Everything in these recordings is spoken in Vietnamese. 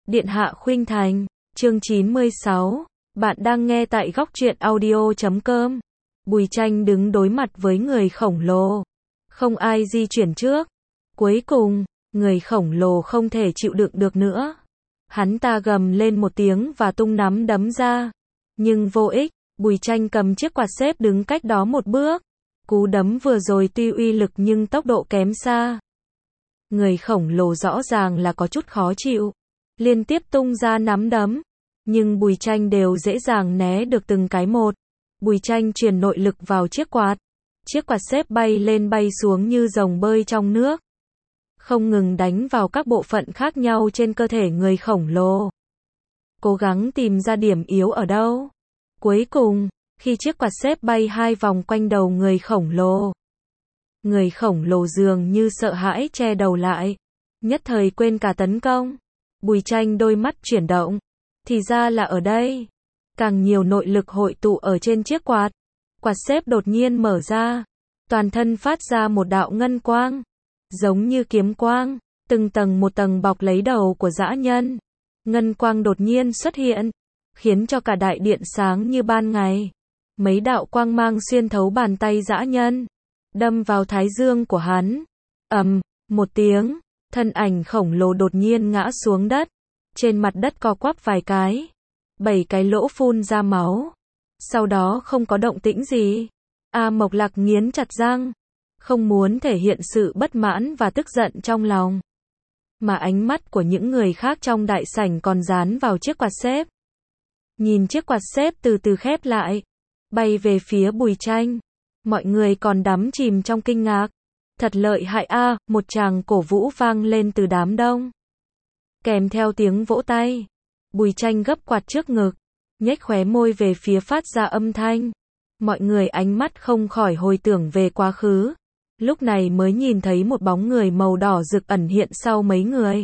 Điện hạ khuynh thành, chương 96. Bạn đang nghe tại góc truyện audio.com. Bùi Tranh đứng đối mặt với người khổng lồ. Không ai di chuyển trước. Cuối cùng, người khổng lồ không thể chịu đựng được nữa. Hắn ta gầm lên một tiếng và tung nắm đấm ra. Nhưng vô ích, Bùi Tranh cầm chiếc quạt xếp đứng cách đó một bước. Cú đấm vừa rồi tuy uy lực nhưng tốc độ kém xa. Người khổng lồ rõ ràng là có chút khó chịu. Liên tiếp tung ra nắm đấm. Nhưng Bùi Tranh đều dễ dàng né được từng cái một. Bùi Tranh truyền nội lực vào chiếc quạt. Chiếc quạt xếp bay lên bay xuống như rồng bơi trong nước. Không ngừng đánh vào các bộ phận khác nhau trên cơ thể người khổng lồ. Cố gắng tìm ra điểm yếu ở đâu. Cuối cùng, khi chiếc quạt xếp bay 2 vòng quanh đầu người khổng lồ. Người khổng lồ dường như sợ hãi che đầu lại. Nhất thời quên cả tấn công. Bùi Tranh đôi mắt chuyển động. Thì ra là ở đây. Càng nhiều nội lực hội tụ ở trên chiếc quạt. Quạt xếp đột nhiên mở ra. Toàn thân phát ra một đạo ngân quang. Giống như kiếm quang. Từng tầng một tầng bọc lấy đầu của dã nhân. Ngân quang đột nhiên xuất hiện. Khiến cho cả đại điện sáng như ban ngày. Mấy đạo quang mang xuyên thấu bàn tay dã nhân. Đâm vào thái dương của hắn. Ầm, một tiếng. Thân ảnh khổng lồ đột nhiên ngã xuống đất. Trên mặt đất co quắp vài cái. 7 cái lỗ phun ra máu. Sau đó không có động tĩnh gì. A Mộc Lạc nghiến chặt răng. Không muốn thể hiện sự bất mãn và tức giận trong lòng. Mà ánh mắt của những người khác trong đại sảnh còn dán vào chiếc quạt xếp. Nhìn chiếc quạt xếp từ từ khép lại. Bay về phía Bùi Tranh. Mọi người còn đắm chìm trong kinh ngạc. Thật lợi hại a, một tràng cổ vũ vang lên từ đám đông. Kèm theo tiếng vỗ tay. Bùi Tranh gấp quạt trước ngực. Nhếch khóe môi về phía phát ra âm thanh. Mọi người ánh mắt không khỏi hồi tưởng về quá khứ. Lúc này mới nhìn thấy một bóng người màu đỏ rực ẩn hiện sau mấy người.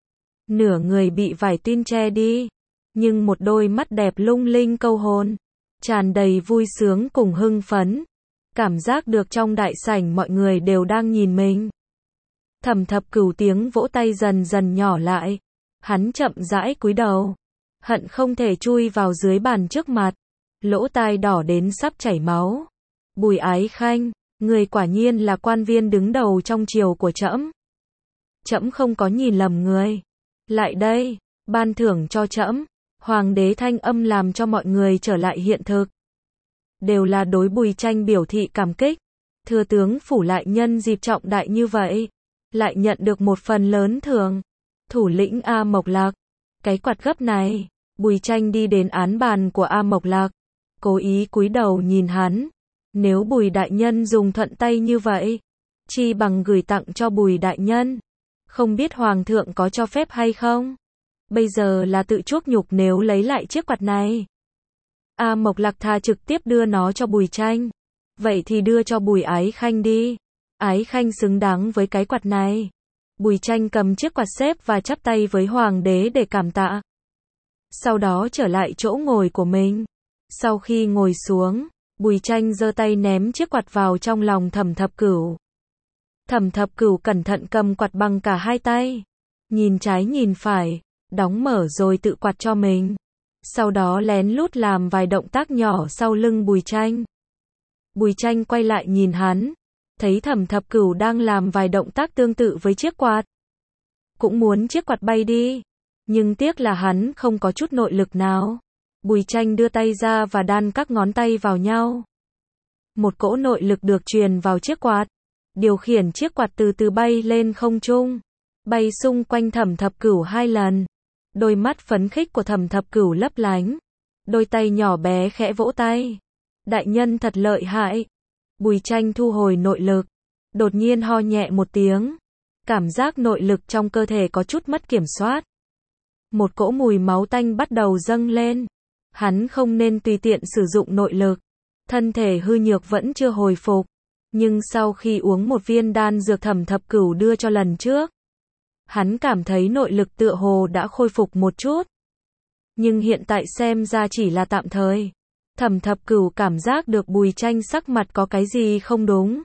Nửa người bị vải tin che đi. Nhưng một đôi mắt đẹp lung linh câu hồn. Tràn đầy vui sướng cùng hưng phấn. Cảm giác được trong đại sảnh mọi người đều đang nhìn mình. Thẩm Thập Cửu tiếng vỗ tay dần dần nhỏ lại. Hắn chậm rãi cúi đầu. Hận không thể chui vào dưới bàn trước mặt. Lỗ tai đỏ đến sắp chảy máu. Bùi Ái Khanh, người quả nhiên là quan viên đứng đầu trong triều của trẫm. Trẫm không có nhìn lầm người. Lại đây, ban thưởng cho trẫm. Hoàng đế thanh âm làm cho mọi người trở lại hiện thực. Đều là đối Bùi Tranh biểu thị cảm kích. Thừa tướng phủ lại nhân dịp trọng đại như vậy. Lại nhận được một phần lớn thưởng. Thủ lĩnh A Mộc Lạc. Cái quạt gấp này. Bùi Tranh đi đến án bàn của A Mộc Lạc. Cố ý cúi đầu nhìn hắn. Nếu Bùi đại nhân dùng thuận tay như vậy. Chi bằng gửi tặng cho Bùi đại nhân. Không biết Hoàng thượng có cho phép hay không? Bây giờ là tự chuốc nhục nếu lấy lại chiếc quạt này. A Mộc Lạc thà trực tiếp đưa nó cho Bùi Tranh. Vậy thì đưa cho Bùi Ái Khanh đi. Ái Khanh xứng đáng với cái quạt này. Bùi Tranh cầm chiếc quạt xếp và chắp tay với Hoàng đế để cảm tạ. Sau đó trở lại chỗ ngồi của mình. Sau khi ngồi xuống, Bùi Tranh giơ tay ném chiếc quạt vào trong lòng Thẩm Thập Cửu. Thẩm Thập Cửu cẩn thận cầm quạt bằng cả hai tay. Nhìn trái nhìn phải, đóng mở rồi tự quạt cho mình. Sau đó lén lút làm vài động tác nhỏ sau lưng Bùi Tranh. Bùi Tranh quay lại nhìn hắn. Thấy Thẩm Thập Cửu đang làm vài động tác tương tự với chiếc quạt. Cũng muốn chiếc quạt bay đi. Nhưng tiếc là hắn không có chút nội lực nào. Bùi Tranh đưa tay ra và đan các ngón tay vào nhau. Một cỗ nội lực được truyền vào chiếc quạt. Điều khiển chiếc quạt từ từ bay lên không trung. Bay xung quanh Thẩm Thập Cửu 2 lần. Đôi mắt phấn khích của Thẩm Thập Cửu lấp lánh. Đôi tay nhỏ bé khẽ vỗ tay. Đại nhân thật lợi hại. Bùi Tranh thu hồi nội lực. Đột nhiên ho nhẹ một tiếng. Cảm giác nội lực trong cơ thể có chút mất kiểm soát. Một cỗ mùi máu tanh bắt đầu dâng lên. Hắn không nên tùy tiện sử dụng nội lực. Thân thể hư nhược vẫn chưa hồi phục. Nhưng sau khi uống một viên đan dược Thẩm Thập Cửu đưa cho lần trước. Hắn cảm thấy nội lực tựa hồ đã khôi phục một chút. Nhưng hiện tại xem ra chỉ là tạm thời. Thẩm Thập Cửu cảm giác được Bùi Tranh sắc mặt có cái gì không đúng.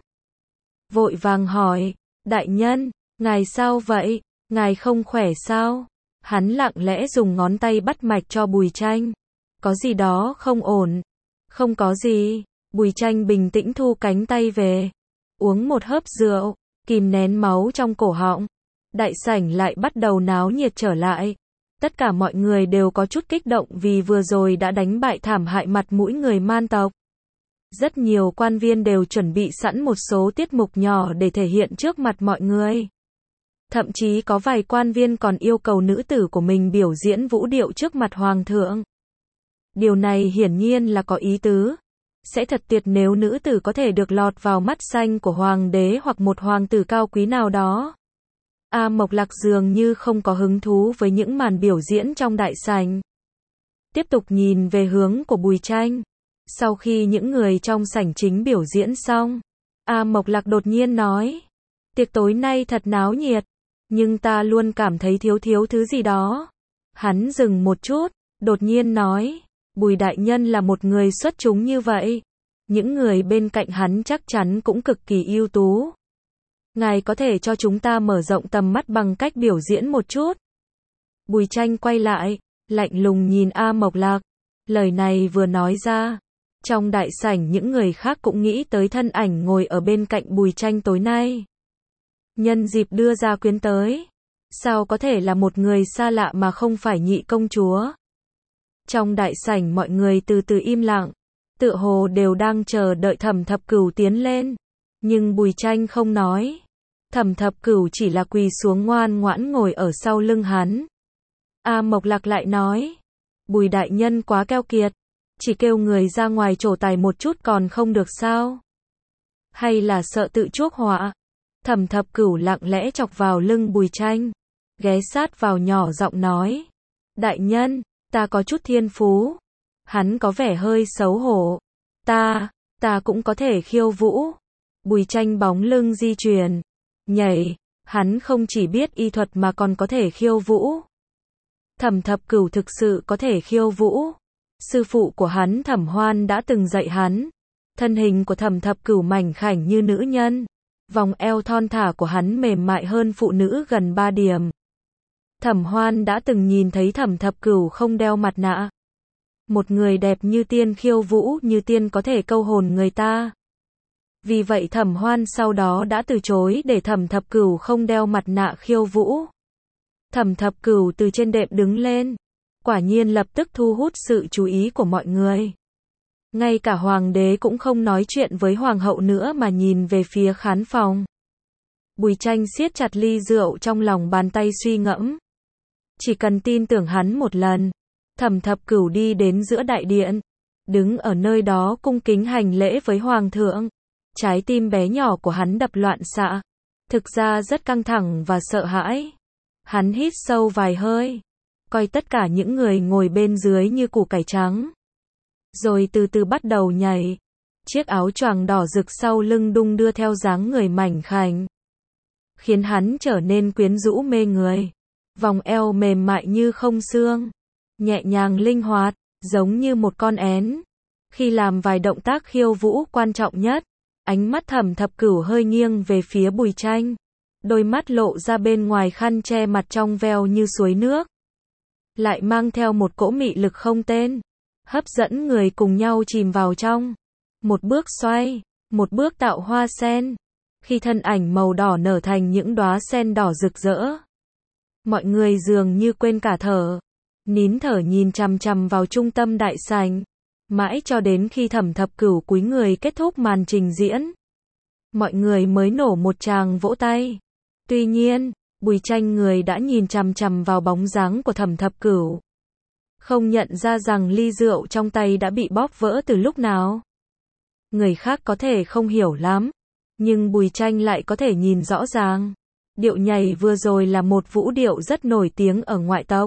Vội vàng hỏi, đại nhân, ngài sao vậy, ngài không khỏe sao? Hắn lặng lẽ dùng ngón tay bắt mạch cho Bùi Tranh. Có gì đó không ổn. Không có gì. Bùi Tranh bình tĩnh thu cánh tay về. Uống một hớp rượu, kìm nén máu trong cổ họng. Đại sảnh lại bắt đầu náo nhiệt trở lại. Tất cả mọi người đều có chút kích động vì vừa rồi đã đánh bại thảm hại mặt mũi người Man tộc. Rất nhiều quan viên đều chuẩn bị sẵn một số tiết mục nhỏ để thể hiện trước mặt mọi người. Thậm chí có vài quan viên còn yêu cầu nữ tử của mình biểu diễn vũ điệu trước mặt hoàng thượng. Điều này hiển nhiên là có ý tứ. Sẽ thật tuyệt nếu nữ tử có thể được lọt vào mắt xanh của hoàng đế hoặc một hoàng tử cao quý nào đó. A Mộc Lạc dường như không có hứng thú với những màn biểu diễn trong đại sảnh. Tiếp tục nhìn về hướng của Bùi Tranh. Sau khi những người trong sảnh chính biểu diễn xong, A Mộc Lạc đột nhiên nói, tiệc tối nay thật náo nhiệt, nhưng ta luôn cảm thấy thiếu thứ gì đó. Hắn dừng một chút, đột nhiên nói, Bùi đại nhân là một người xuất chúng như vậy. Những người bên cạnh hắn chắc chắn cũng cực kỳ ưu tú. Ngài có thể cho chúng ta mở rộng tầm mắt bằng cách biểu diễn một chút. Bùi Tranh quay lại, lạnh lùng nhìn A Mộc Lạc. Lời này vừa nói ra, trong đại sảnh những người khác cũng nghĩ tới thân ảnh ngồi ở bên cạnh Bùi Tranh tối nay. Nhân dịp đưa gia quyến tới, sao có thể là một người xa lạ mà không phải Nhị công chúa. Trong đại sảnh mọi người từ từ im lặng, tựa hồ đều đang chờ đợi Thẩm Thập Cửu tiến lên. Nhưng Bùi Tranh không nói. Thẩm Thập Cửu chỉ là quỳ xuống ngoan ngoãn ngồi ở sau lưng hắn. A Mộc Lạc lại nói, Bùi đại nhân quá keo kiệt, chỉ kêu người ra ngoài trổ tài một chút còn không được sao? Hay là sợ tự chuốc họa? Thẩm Thập Cửu lặng lẽ chọc vào lưng Bùi Tranh, ghé sát vào nhỏ giọng nói, đại nhân, ta có chút thiên phú. Hắn có vẻ hơi xấu hổ. Ta cũng có thể khiêu vũ. Bùi Tranh bóng lưng di chuyển, nhảy, hắn không chỉ biết y thuật mà còn có thể khiêu vũ. Thẩm Thập Cửu thực sự có thể khiêu vũ. Sư phụ của hắn Thẩm Hoan đã từng dạy hắn. Thân hình của Thẩm Thập Cửu mảnh khảnh như nữ nhân. Vòng eo thon thả của hắn mềm mại hơn phụ nữ gần 3 điểm. Thẩm Hoan đã từng nhìn thấy Thẩm Thập Cửu không đeo mặt nạ. Một người đẹp như tiên khiêu vũ như tiên có thể câu hồn người ta. Vì vậy Thẩm Hoan sau đó đã từ chối để Thẩm Thập Cửu không đeo mặt nạ khiêu vũ. Thẩm Thập Cửu từ trên đệm đứng lên, quả nhiên lập tức thu hút sự chú ý của mọi người. Ngay cả hoàng đế cũng không nói chuyện với hoàng hậu nữa mà nhìn về phía khán phòng. Bùi Tranh siết chặt ly rượu trong lòng bàn tay suy ngẫm. Chỉ cần tin tưởng hắn một lần. Thẩm Thập Cửu đi đến giữa đại điện, đứng ở nơi đó cung kính hành lễ với hoàng thượng. Trái tim bé nhỏ của hắn đập loạn xạ, thực ra rất căng thẳng và sợ hãi. Hắn hít sâu vài hơi, coi tất cả những người ngồi bên dưới như củ cải trắng. Rồi từ từ bắt đầu nhảy. Chiếc áo choàng đỏ rực sau lưng đung đưa theo dáng người mảnh khảnh, khiến hắn trở nên quyến rũ mê người. Vòng eo mềm mại như không xương, nhẹ nhàng linh hoạt, giống như một con én. Khi làm vài động tác khiêu vũ quan trọng nhất, ánh mắt Thẩm Thập Cửu hơi nghiêng về phía Bùi Tranh. Đôi mắt lộ ra bên ngoài khăn che mặt trong veo như suối nước. Lại mang theo một cỗ mị lực không tên. Hấp dẫn người cùng nhau chìm vào trong. Một bước xoay, một bước tạo hoa sen. Khi thân ảnh màu đỏ nở thành những đóa sen đỏ rực rỡ. Mọi người dường như quên cả thở. Nín thở nhìn chằm chằm vào trung tâm đại sảnh. Mãi cho đến khi Thẩm Thập Cửu cúi người kết thúc màn trình diễn. Mọi người mới nổ một tràng vỗ tay. Tuy nhiên, Bùi Tranh người đã nhìn chằm chằm vào bóng dáng của Thẩm Thập Cửu. Không nhận ra rằng ly rượu trong tay đã bị bóp vỡ từ lúc nào. Người khác có thể không hiểu lắm, nhưng Bùi Tranh lại có thể nhìn rõ ràng. Điệu nhảy vừa rồi là một vũ điệu rất nổi tiếng ở ngoại tộc.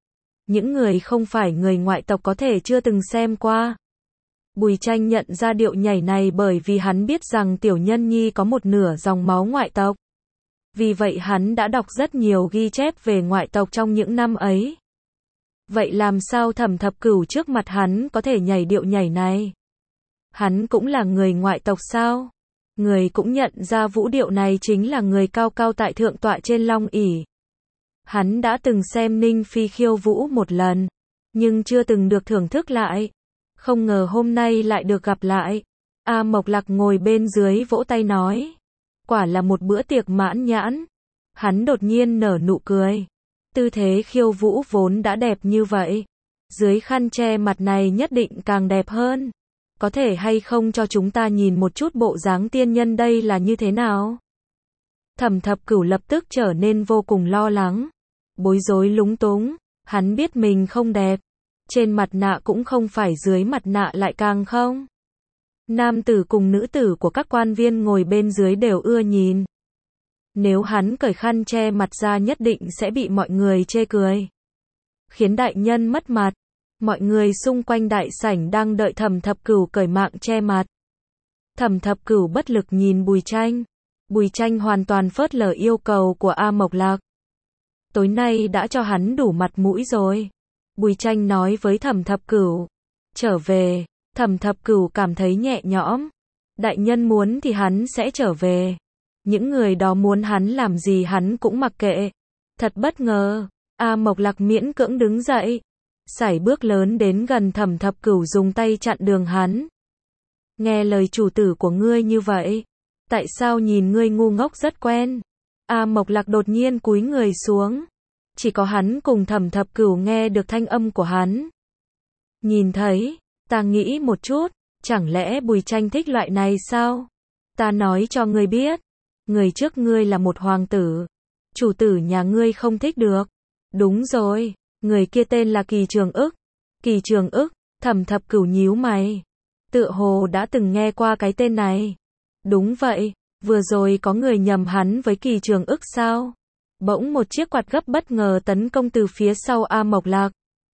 Những người không phải người ngoại tộc có thể chưa từng xem qua. Bùi Tranh nhận ra điệu nhảy này bởi vì hắn biết rằng Tiểu Nhân Nhi có một nửa dòng máu ngoại tộc. Vì vậy hắn đã đọc rất nhiều ghi chép về ngoại tộc trong những năm ấy. Vậy làm sao Thẩm Thập Cửu trước mặt hắn có thể nhảy điệu nhảy này? Hắn cũng là người ngoại tộc sao? Người cũng nhận ra vũ điệu này chính là người cao cao tại thượng tọa trên long ỷ. Hắn đã từng xem Ninh Phi khiêu vũ một lần, nhưng chưa từng được thưởng thức lại. Không ngờ hôm nay lại được gặp lại. A Mộc Lạc ngồi bên dưới vỗ tay nói. Quả là một bữa tiệc mãn nhãn. Hắn đột nhiên nở nụ cười. Tư thế khiêu vũ vốn đã đẹp như vậy. Dưới khăn che mặt này nhất định càng đẹp hơn. Có thể hay không cho chúng ta nhìn một chút bộ dáng tiên nhân đây là như thế nào? Thẩm Thập Cửu lập tức trở nên vô cùng lo lắng. Bối rối lúng túng. Hắn biết mình không đẹp. Trên mặt nạ cũng không phải, dưới mặt nạ lại càng không. Nam tử cùng nữ tử của các quan viên ngồi bên dưới đều ưa nhìn. Nếu hắn cởi khăn che mặt ra nhất định sẽ bị mọi người chê cười. Khiến đại nhân mất mặt. Mọi người xung quanh đại sảnh đang đợi Thẩm Thập Cửu cởi mạng che mặt. Thẩm Thập Cửu bất lực nhìn Bùi Tranh. Bùi Tranh hoàn toàn phớt lờ yêu cầu của A Mộc Lạc. Tối nay đã cho hắn đủ mặt mũi rồi. Bùi Tranh nói với Thẩm Thập Cửu. Trở về. Thẩm Thập Cửu cảm thấy nhẹ nhõm. Đại nhân muốn thì hắn sẽ trở về. Những người đó muốn hắn làm gì hắn cũng mặc kệ. Thật bất ngờ. A Mộc Lạc miễn cưỡng đứng dậy. Sải bước lớn đến gần Thẩm Thập Cửu, dùng tay chặn đường hắn. Nghe lời chủ tử của ngươi như vậy. Tại sao nhìn ngươi ngu ngốc rất quen? A Mộc Lạc đột nhiên cúi người xuống. Chỉ có hắn cùng Thẩm Thập Cửu nghe được thanh âm của hắn. Nhìn thấy, ta nghĩ một chút, chẳng lẽ Bùi Tranh thích loại này sao? Ta nói cho ngươi biết, người trước ngươi là một hoàng tử. Chủ tử nhà ngươi không thích được. Đúng rồi, người kia tên là Kỳ Trường Ức. Kỳ Trường Ức, Thẩm Thập Cửu nhíu mày. Tựa hồ đã từng nghe qua cái tên này. Đúng vậy, vừa rồi có người nhầm hắn với Kỳ Trường Ức sao? Bỗng một chiếc quạt gấp bất ngờ tấn công từ phía sau A Mộc Lạc.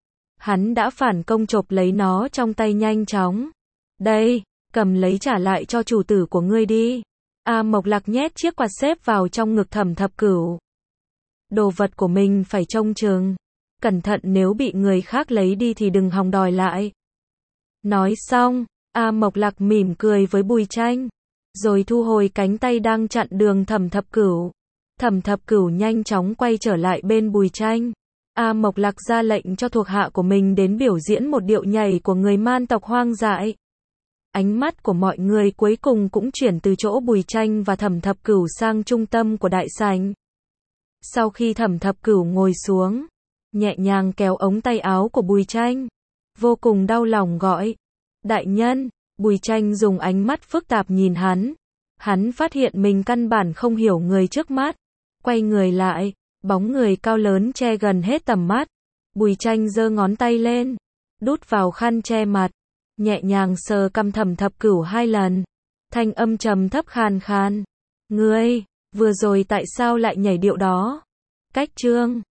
Hắn đã phản công chộp lấy nó trong tay nhanh chóng. Đây, cầm lấy trả lại cho chủ tử của ngươi đi. A Mộc Lạc nhét chiếc quạt xếp vào trong ngực Thẩm Thập Cửu. Đồ vật của mình phải trông chừng. Cẩn thận nếu bị người khác lấy đi thì đừng hòng đòi lại. Nói xong, A Mộc Lạc mỉm cười với Bùi Tranh. Rồi thu hồi cánh tay đang chặn đường Thẩm Thập Cửu. Thẩm Thập Cửu nhanh chóng quay trở lại bên Bùi Tranh. A Mộc Lạc ra lệnh cho thuộc hạ của mình đến biểu diễn một điệu nhảy của người man tộc hoang dại. Ánh mắt của mọi người cuối cùng cũng chuyển từ chỗ Bùi Tranh và Thẩm Thập Cửu sang trung tâm của đại sảnh. Sau khi Thẩm Thập Cửu ngồi xuống, nhẹ nhàng kéo ống tay áo của Bùi Tranh, vô cùng đau lòng gọi. Đại nhân. Bùi Tranh dùng ánh mắt phức tạp nhìn hắn. Hắn phát hiện mình căn bản không hiểu người trước mắt. Quay người lại, bóng người cao lớn che gần hết tầm mắt. Bùi Tranh giơ ngón tay lên, đút vào khăn che mặt, nhẹ nhàng sờ cằm Thẩm Thập Cửu 2 lần. Thanh âm trầm thấp khàn khàn. Ngươi, vừa rồi tại sao lại nhảy điệu đó? Cách chương